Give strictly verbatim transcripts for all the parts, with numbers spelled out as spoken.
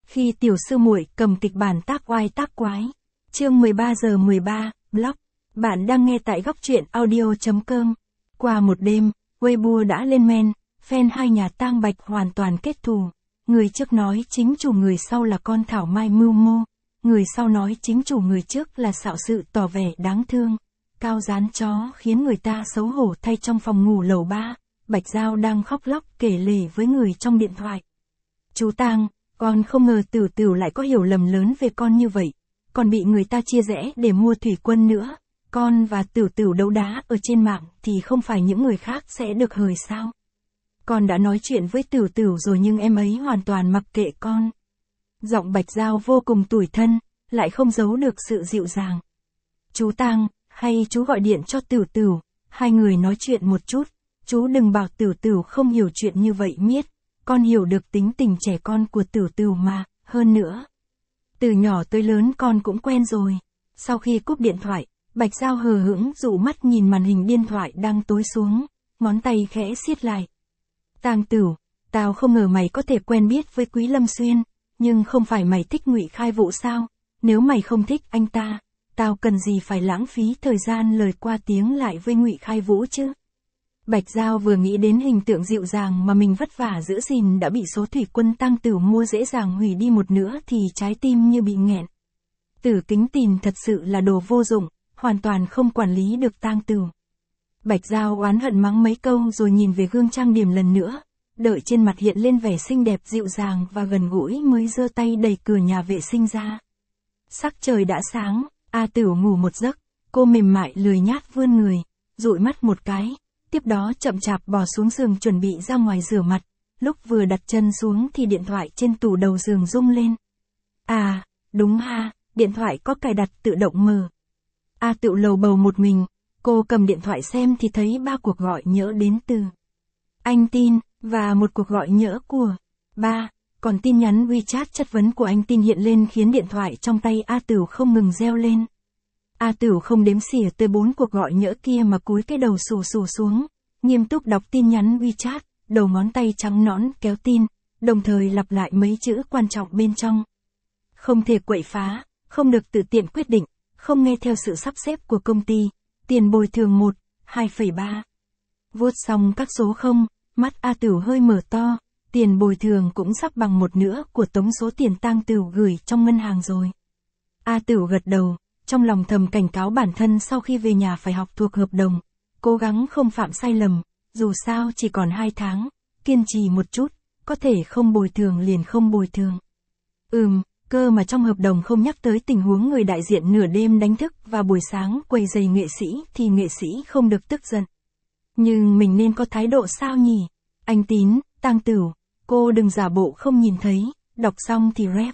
Khi tiểu sư muội cầm kịch bản tác oai tác quái. Chương mười ba giờ mười ba, blog. Bạn đang nghe tại góc truyện audio chấm com. Qua một đêm, Weibo đã lên men, fan hai nhà Tang Bạch hoàn toàn kết thù. Người trước nói chính chủ người sau là con thảo mai mưu mô. Người sau nói chính chủ người trước là xạo sự tỏ vẻ đáng thương. Cao dán chó khiến người ta xấu hổ thay trong phòng ngủ lầu ba. Bạch Giao đang khóc lóc kể lể với người trong điện thoại. Chú Tang, con không ngờ Tửu Tửu lại có hiểu lầm lớn về con như vậy. Còn bị người ta chia rẽ để mua thủy quân nữa. Con và Tửu Tửu đấu đá ở trên mạng thì không phải những người khác sẽ được hời sao? Con đã nói chuyện với Tửu Tửu rồi nhưng em ấy hoàn toàn mặc kệ con. Giọng Bạch Giao vô cùng tủi thân, lại không giấu được sự dịu dàng. Chú Tang, hay chú gọi điện cho Tửu Tửu, hai người nói chuyện một chút. Chú đừng bảo Tửu Tửu không hiểu chuyện như vậy miết. Con hiểu được tính tình trẻ con của Tửu Tửu mà, hơn nữa. Từ nhỏ tới lớn con cũng quen rồi. Sau khi cúp điện thoại, Bạch Giao hờ hững dụ mắt nhìn màn hình điện thoại đang tối xuống, ngón tay khẽ siết lại. Tang Tửu, tao không ngờ mày có thể quen biết với Quý Lâm Xuyên, nhưng không phải mày thích Ngụy Khai Vũ sao? Nếu mày không thích anh ta, tao cần gì phải lãng phí thời gian lời qua tiếng lại với Ngụy Khai Vũ chứ? Bạch Giao vừa nghĩ đến hình tượng dịu dàng mà mình vất vả giữ gìn đã bị số thủy quân Tang Tửu mua dễ dàng hủy đi một nửa thì trái tim như bị nghẹn. Tử Kính Tìn thật sự là đồ vô dụng, hoàn toàn không quản lý được Tang Tửu. Bạch Giao oán hận mắng mấy câu rồi nhìn về gương trang điểm lần nữa, đợi trên mặt hiện lên vẻ xinh đẹp dịu dàng và gần gũi mới giơ tay đẩy cửa nhà vệ sinh ra. Sắc trời đã sáng, A Tửu ngủ một giấc, cô mềm mại lười nhác vươn người, dụi mắt một cái. Tiếp đó chậm chạp bò xuống giường chuẩn bị ra ngoài rửa mặt, lúc vừa đặt chân xuống thì điện thoại trên tủ đầu giường rung lên. À, đúng ha, điện thoại có cài đặt tự động mở. A Tửu lầu bầu một mình, cô cầm điện thoại xem thì thấy ba cuộc gọi nhỡ đến từ anh Tin, và một cuộc gọi nhỡ của ba, còn tin nhắn WeChat chất vấn của anh Tin hiện lên khiến điện thoại trong tay A Tửu không ngừng reo lên. A Tửu không đếm xỉa tới bốn cuộc gọi nhỡ kia mà cúi cái đầu xù xù xuống, nghiêm túc đọc tin nhắn WeChat, đầu ngón tay trắng nõn kéo tin, đồng thời lặp lại mấy chữ quan trọng bên trong. Không thể quậy phá, không được tự tiện quyết định, không nghe theo sự sắp xếp của công ty, tiền bồi thường một, hai phẩy ba. Vuốt xong các số không, mắt A Tửu hơi mở to, tiền bồi thường cũng sắp bằng một nửa của tổng số tiền Tang Tửu gửi trong ngân hàng rồi. A Tửu gật đầu. Trong lòng thầm cảnh cáo bản thân sau khi về nhà phải học thuộc hợp đồng, cố gắng không phạm sai lầm, dù sao chỉ còn hai tháng, kiên trì một chút, có thể không bồi thường liền không bồi thường. Ừm, cơ mà trong hợp đồng không nhắc tới tình huống người đại diện nửa đêm đánh thức và buổi sáng quấy rầy nghệ sĩ thì nghệ sĩ không được tức giận. Nhưng mình nên có thái độ sao nhỉ? Anh Tín, Tang Tửu, cô đừng giả bộ không nhìn thấy, đọc xong thì rep.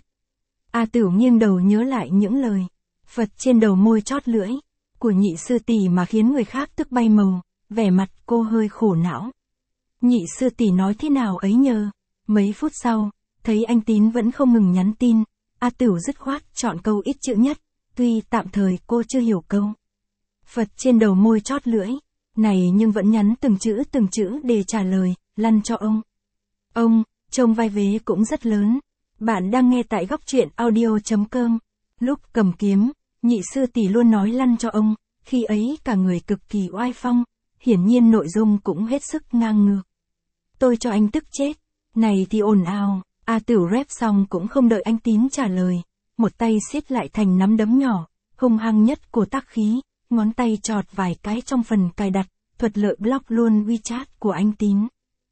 A Tửu nghiêng đầu nhớ lại những lời Phật trên đầu môi chót lưỡi, của nhị sư tỷ mà khiến người khác tức bay màu, vẻ mặt cô hơi khổ não. Nhị sư tỷ nói thế nào ấy nhờ? Mấy phút sau, thấy anh Tín vẫn không ngừng nhắn tin, A Tửu dứt khoát chọn câu ít chữ nhất, tuy tạm thời cô chưa hiểu câu Phật trên đầu môi chót lưỡi này nhưng vẫn nhắn từng chữ từng chữ để trả lời, lăn cho ông. Ông, trông vai vế cũng rất lớn. Bạn đang nghe tại góc truyện audio chấm com. Lúc cầm kiếm, nhị sư tỷ luôn nói lăn cho ông, khi ấy cả người cực kỳ oai phong, hiển nhiên nội dung cũng hết sức ngang ngược. Tôi cho anh tức chết, này thì ồn ào, A Tửu rep xong cũng không đợi anh Tín trả lời, một tay siết lại thành nắm đấm nhỏ, hung hăng nhất của tác khí, ngón tay chọt vài cái trong phần cài đặt, thuật lợi block luôn WeChat của anh Tín.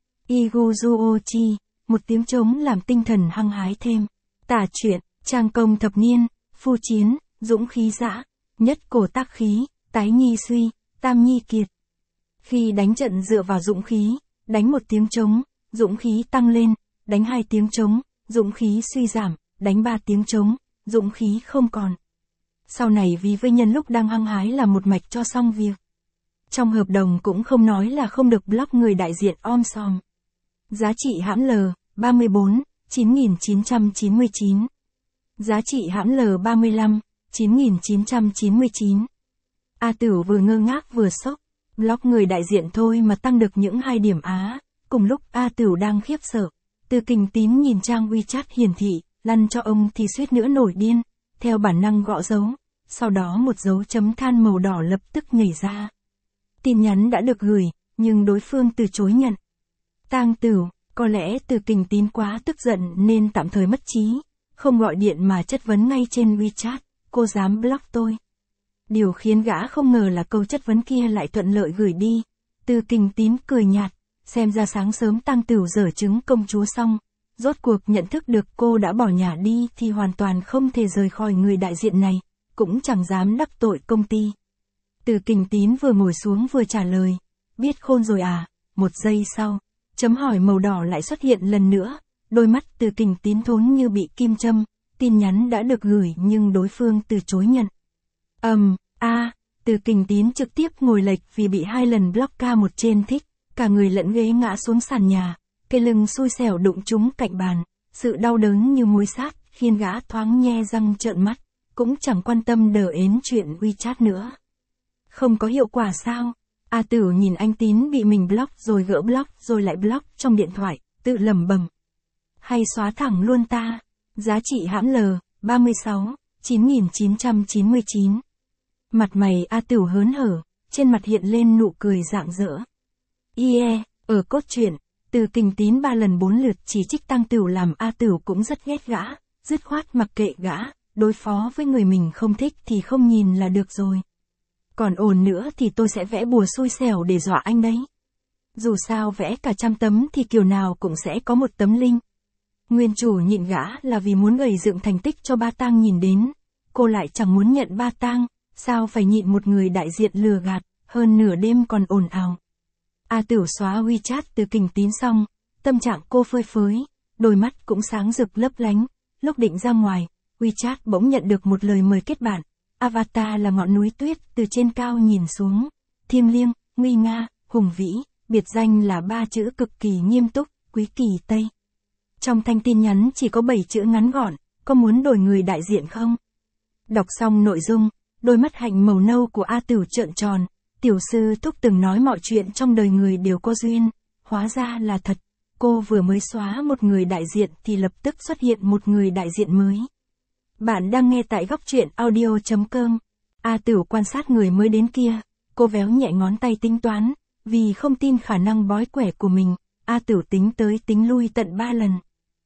Iguzuochi, một tiếng trống làm tinh thần hăng hái thêm. Tả truyện, trang công thập niên. Phu chiến, dũng khí dã, nhất cổ tác khí, tái nhi suy, tam nhi kiệt. Khi đánh trận dựa vào dũng khí, đánh một tiếng trống, dũng khí tăng lên, đánh hai tiếng trống, dũng khí suy giảm, đánh ba tiếng trống, dũng khí không còn. Sau này vì với nhân lúc đang hăng hái là một mạch cho xong việc. Trong hợp đồng cũng không nói là không được block người đại diện om sòm. Giá trị hãm L, ba mươi tư, chín nghìn chín trăm chín mươi chín. Giá trị hãm L ba mươi lăm, chín nghìn chín trăm chín mươi chín. A Tửu vừa ngơ ngác vừa sốc, block người đại diện thôi mà tăng được những hai điểm á. Cùng lúc A Tửu đang khiếp sợ, Từ Kình Tín nhìn trang WeChat hiển thị, lăn cho ông thì suýt nữa nổi điên, theo bản năng gõ dấu, sau đó một dấu chấm than màu đỏ lập tức nhảy ra. Tin nhắn đã được gửi, nhưng đối phương từ chối nhận. Tang Tửu, có lẽ Từ Kình Tín quá tức giận nên tạm thời mất trí, không gọi điện mà chất vấn ngay trên WeChat, cô dám block tôi. Điều khiến gã không ngờ là câu chất vấn kia lại thuận lợi gửi đi. Từ Kình Tín cười nhạt, xem ra sáng sớm Tang Tửu giở trứng công chúa xong, rốt cuộc nhận thức được cô đã bỏ nhà đi thì hoàn toàn không thể rời khỏi người đại diện này, cũng chẳng dám đắc tội công ty. Từ Kình Tín vừa ngồi xuống vừa trả lời, biết khôn rồi à, một giây sau, chấm hỏi màu đỏ lại xuất hiện lần nữa, đôi mắt Từ Kình Tín thốn như bị kim châm, tin nhắn đã được gửi nhưng đối phương từ chối nhận. Ầm, um, a, Từ Kình Tín trực tiếp ngồi lệch vì bị hai lần block ca một trên thích, cả người lẫn ghế ngã xuống sàn nhà, cái lưng xui xẻo đụng trúng cạnh bàn, sự đau đớn như muối sát khiến gã thoáng nhe răng trợn mắt, cũng chẳng quan tâm đờ ến chuyện WeChat nữa. Không có hiệu quả sao? A Tửu nhìn anh Tín bị mình block rồi gỡ block rồi lại block trong điện thoại, tự lẩm bẩm. Hay xóa thẳng luôn ta. Giá trị hãm L, ba mươi sáu, chín nghìn chín trăm chín mươi chín. Mặt mày A Tửu hớn hở, trên mặt hiện lên nụ cười rạng rỡ. Yeah, ở cốt truyện, Từ Kình Tín ba lần bốn lượt chỉ trích Tang Tửu làm A Tửu cũng rất ghét gã, dứt khoát mặc kệ gã, đối phó với người mình không thích thì không nhìn là được rồi. Còn ồn nữa thì tôi sẽ vẽ bùa xui xẻo để dọa anh đấy. Dù sao vẽ cả trăm tấm thì kiểu nào cũng sẽ có một tấm linh. Nguyên chủ nhịn gã là vì muốn gầy dựng thành tích cho ba Tang nhìn đến, cô lại chẳng muốn nhận ba Tang, sao phải nhịn một người đại diện lừa gạt, hơn nửa đêm còn ồn ào. A Tửu xóa WeChat Từ Kình Tín xong, tâm trạng cô phơi phới, đôi mắt cũng sáng rực lấp lánh, lúc định ra ngoài, WeChat bỗng nhận được một lời mời kết bạn. Avatar là ngọn núi tuyết từ trên cao nhìn xuống, thiêng liêng, nguy nga, hùng vĩ, biệt danh là ba chữ cực kỳ nghiêm túc, Quý Kỳ Tây. Trong thanh tin nhắn chỉ có bảy chữ ngắn gọn, có muốn đổi người đại diện không? Đọc xong nội dung, đôi mắt hạnh màu nâu của A Tửu trợn tròn, tiểu sư Thúc từng nói mọi chuyện trong đời người đều có duyên, hóa ra là thật, cô vừa mới xóa một người đại diện thì lập tức xuất hiện một người đại diện mới. Bạn đang nghe tại góc truyện audio chấm com. A Tửu quan sát người mới đến kia, cô véo nhẹ ngón tay tính toán, vì không tin khả năng bói quẻ của mình, A Tửu tính tới tính lui tận ba lần.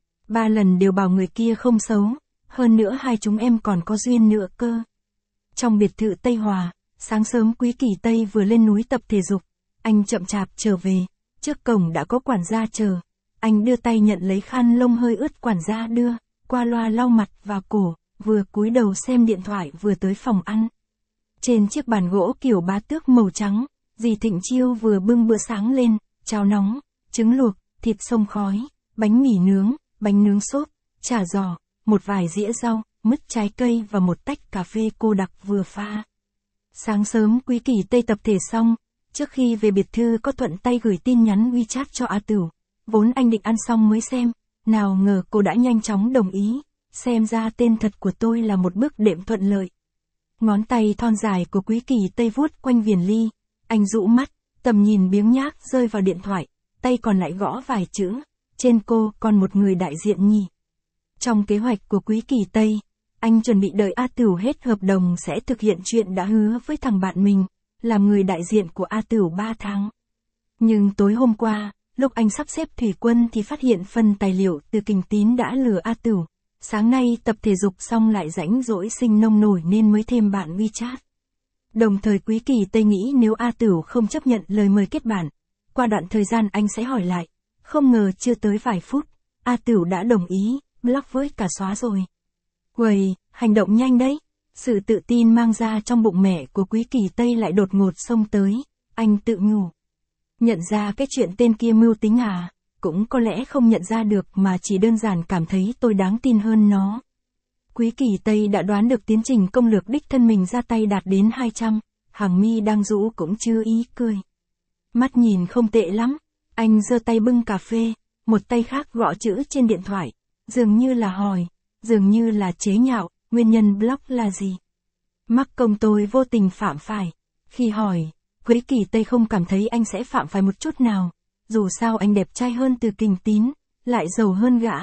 Ba lần đều bảo người kia không xấu, hơn nữa hai chúng em còn có duyên nữa cơ. Trong biệt thự Tây Hòa, sáng sớm Quý Kỳ Tây vừa lên núi tập thể dục, anh chậm chạp trở về, trước cổng đã có quản gia chờ, anh đưa tay nhận lấy khăn lông hơi ướt quản gia đưa, qua loa lau mặt và cổ, vừa cúi đầu xem điện thoại vừa tới phòng ăn. Trên chiếc bàn gỗ kiểu bá tước màu trắng, dì Thịnh Chiêu vừa bưng bữa sáng lên, cháo nóng, trứng luộc, thịt xông khói, bánh mì nướng, bánh nướng xốp, chả giò, một vài dĩa rau, mứt trái cây và một tách cà phê cô đặc vừa pha. Sáng sớm Quý Kỳ Tây tập thể xong, trước khi về biệt thự có thuận tay gửi tin nhắn WeChat cho A Tửu, vốn anh định ăn xong mới xem, nào ngờ cô đã nhanh chóng đồng ý, xem ra tên thật của tôi là một bước đệm thuận lợi. Ngón tay thon dài của Quý Kỳ Tây vuốt quanh viền ly, anh rũ mắt, tầm nhìn biếng nhác rơi vào điện thoại, tay còn lại gõ vài chữ, trên cô còn một người đại diện nhỉ. Trong kế hoạch của Quý Kỳ Tây, anh chuẩn bị đợi A Tửu hết hợp đồng sẽ thực hiện chuyện đã hứa với thằng bạn mình, làm người đại diện của A Tửu ba tháng. Nhưng tối hôm qua, lúc anh sắp xếp thủy quân thì phát hiện phần tài liệu Từ Kình Tín đã lừa A Tửu. Sáng nay tập thể dục xong lại rãnh rỗi sinh nông nổi nên mới thêm bạn WeChat. Đồng thời Quý Kỳ Tây nghĩ nếu A Tửu không chấp nhận lời mời kết bạn, qua đoạn thời gian anh sẽ hỏi lại. Không ngờ chưa tới vài phút, A Tửu đã đồng ý, block với cả xóa rồi. Uầy, hành động nhanh đấy. Sự tự tin mang ra trong bụng mẹ của Quý Kỳ Tây lại đột ngột xông tới, anh tự nhủ. Nhận ra cái chuyện tên kia mưu tính à? Cũng có lẽ không nhận ra được mà chỉ đơn giản cảm thấy tôi đáng tin hơn nó. Quý Kỳ Tây đã đoán được tiến trình công lược đích thân mình ra tay đạt đến hai trăm, hàng mi đang rũ cũng chưa ý cười. Mắt nhìn không tệ lắm, anh giơ tay bưng cà phê, một tay khác gõ chữ trên điện thoại, dường như là hỏi, dường như là chế nhạo, nguyên nhân block là gì? Mắc công tôi vô tình phạm phải. Khi hỏi, Quý Kỳ Tây không cảm thấy anh sẽ phạm phải một chút nào. Dù sao anh đẹp trai hơn Từ Kình Tín, lại giàu hơn gã,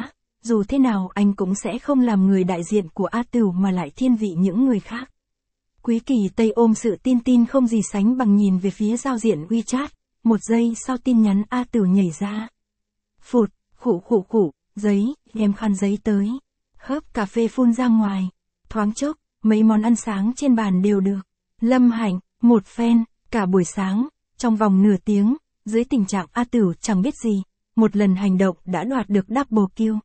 dù thế nào anh cũng sẽ không làm người đại diện của A Tửu mà lại thiên vị những người khác. Quý Kỳ Tây ôm sự tin tin không gì sánh bằng nhìn về phía giao diện WeChat, một giây sau tin nhắn A Tửu nhảy ra. Phụt, khụ khụ khụ, giấy, đem khăn giấy tới. Hớp cà phê phun ra ngoài. Thoáng chốc, mấy món ăn sáng trên bàn đều được. Lâm Hạnh, một phen, cả buổi sáng, trong vòng nửa tiếng, dưới tình trạng A Tửu chẳng biết gì, một lần hành động đã đoạt được double kill.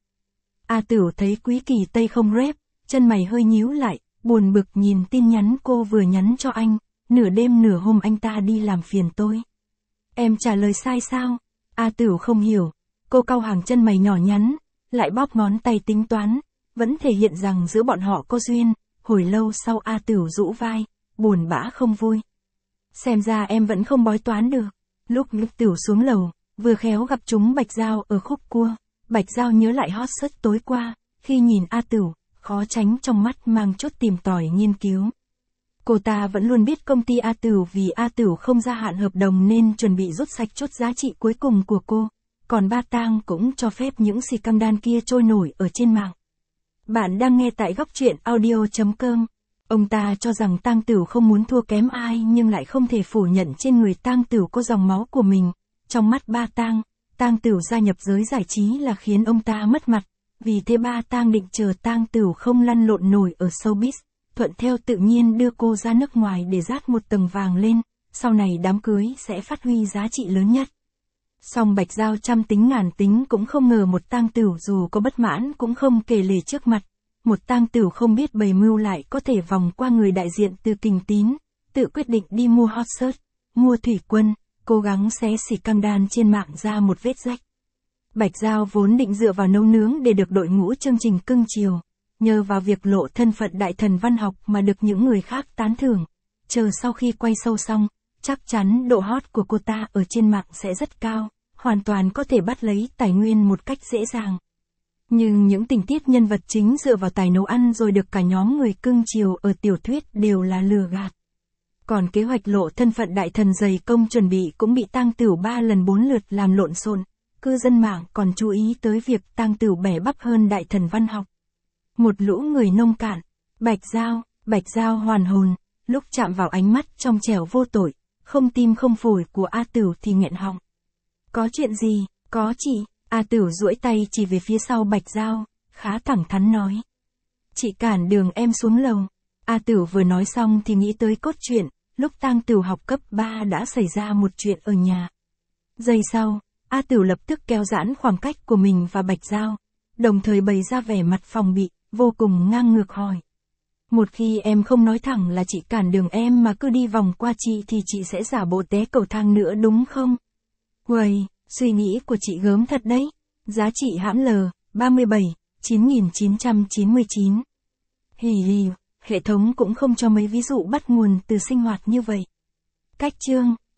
A Tửu thấy Quý Kỳ Tây không rep, chân mày hơi nhíu lại, buồn bực nhìn tin nhắn cô vừa nhắn cho anh, nửa đêm nửa hôm anh ta đi làm phiền tôi. Em trả lời sai sao? A Tửu không hiểu, cô cau hàng chân mày nhỏ nhắn, lại bóp ngón tay tính toán, vẫn thể hiện rằng giữa bọn họ có duyên, hồi lâu sau A Tửu rũ vai, buồn bã không vui. Xem ra em vẫn không bói toán được. Lúc Lúc Tửu xuống lầu, vừa khéo gặp chúng Bạch Giao ở khúc cua, Bạch Giao nhớ lại hot search tối qua, khi nhìn A Tửu, khó tránh trong mắt mang chút tìm tòi nghiên cứu. Cô ta vẫn luôn biết công ty A Tửu vì A Tửu không gia hạn hợp đồng nên chuẩn bị rút sạch chốt giá trị cuối cùng của cô, còn Ba Tang cũng cho phép những scandal kia trôi nổi ở trên mạng. Bạn đang nghe tại góc truyện audio chấm com. Ông ta cho rằng Tang Tửu không muốn thua kém ai nhưng lại không thể phủ nhận trên người Tang Tửu có dòng máu của mình. Trong mắt Ba Tang, Tang Tửu gia nhập giới giải trí là khiến ông ta mất mặt, vì thế Ba Tang định chờ Tang Tửu không lăn lộn nổi ở showbiz, thuận theo tự nhiên đưa cô ra nước ngoài để dát một tầng vàng lên, sau này đám cưới sẽ phát huy giá trị lớn nhất. Song Bạch Giao trăm tính ngàn tính cũng không ngờ một Tang Tửu dù có bất mãn cũng không kể lể trước mặt. Một Tang Tửu không biết bày mưu lại có thể vòng qua người đại diện từ Kình Tín, tự quyết định đi mua hot search, mua thủy quân, cố gắng xé xỉ căng đan trên mạng ra một vết rách. Bạch Giao vốn định dựa vào nấu nướng để được đội ngũ chương trình cưng chiều, nhờ vào việc lộ thân phận đại thần văn học mà được những người khác tán thưởng. Chờ sau khi quay show xong, chắc chắn độ hot của cô ta ở trên mạng sẽ rất cao, hoàn toàn có thể bắt lấy tài nguyên một cách dễ dàng. Nhưng những tình tiết nhân vật chính dựa vào tài nấu ăn rồi được cả nhóm người cưng chiều ở tiểu thuyết đều là lừa gạt. Còn kế hoạch lộ thân phận đại thần dày công chuẩn bị cũng bị Tang Tửu ba lần bốn lượt làm lộn xộn, cư dân mạng còn chú ý tới việc Tang Tửu bẻ bắp hơn đại thần văn học. Một lũ người nông cạn, Bạch Giao, Bạch Giao hoàn hồn, lúc chạm vào ánh mắt trong trẻo vô tội, không tim không phổi của A Tửu thì nghẹn họng. Có chuyện gì, có chị, A Tửu duỗi tay chỉ về phía sau Bạch Giao, khá thẳng thắn nói. Chị cản đường em xuống lầu. A Tửu vừa nói xong thì nghĩ tới cốt truyện, lúc Tang Tửu học cấp ba đã xảy ra một chuyện ở nhà. Giây sau, A Tửu lập tức kéo giãn khoảng cách của mình và Bạch Giao, đồng thời bày ra vẻ mặt phòng bị, vô cùng ngang ngược hỏi. Một khi em không nói thẳng là chị cản đường em mà cứ đi vòng qua chị thì chị sẽ giả bộ té cầu thang nữa đúng không? Uầy, suy nghĩ của chị gớm thật đấy. Giá trị hãm L, ba mươi bảy, chín nghìn chín trăm chín mươi chín. Hì hì, hệ thống cũng không cho mấy ví dụ bắt nguồn từ sinh hoạt như vậy. Cách chương.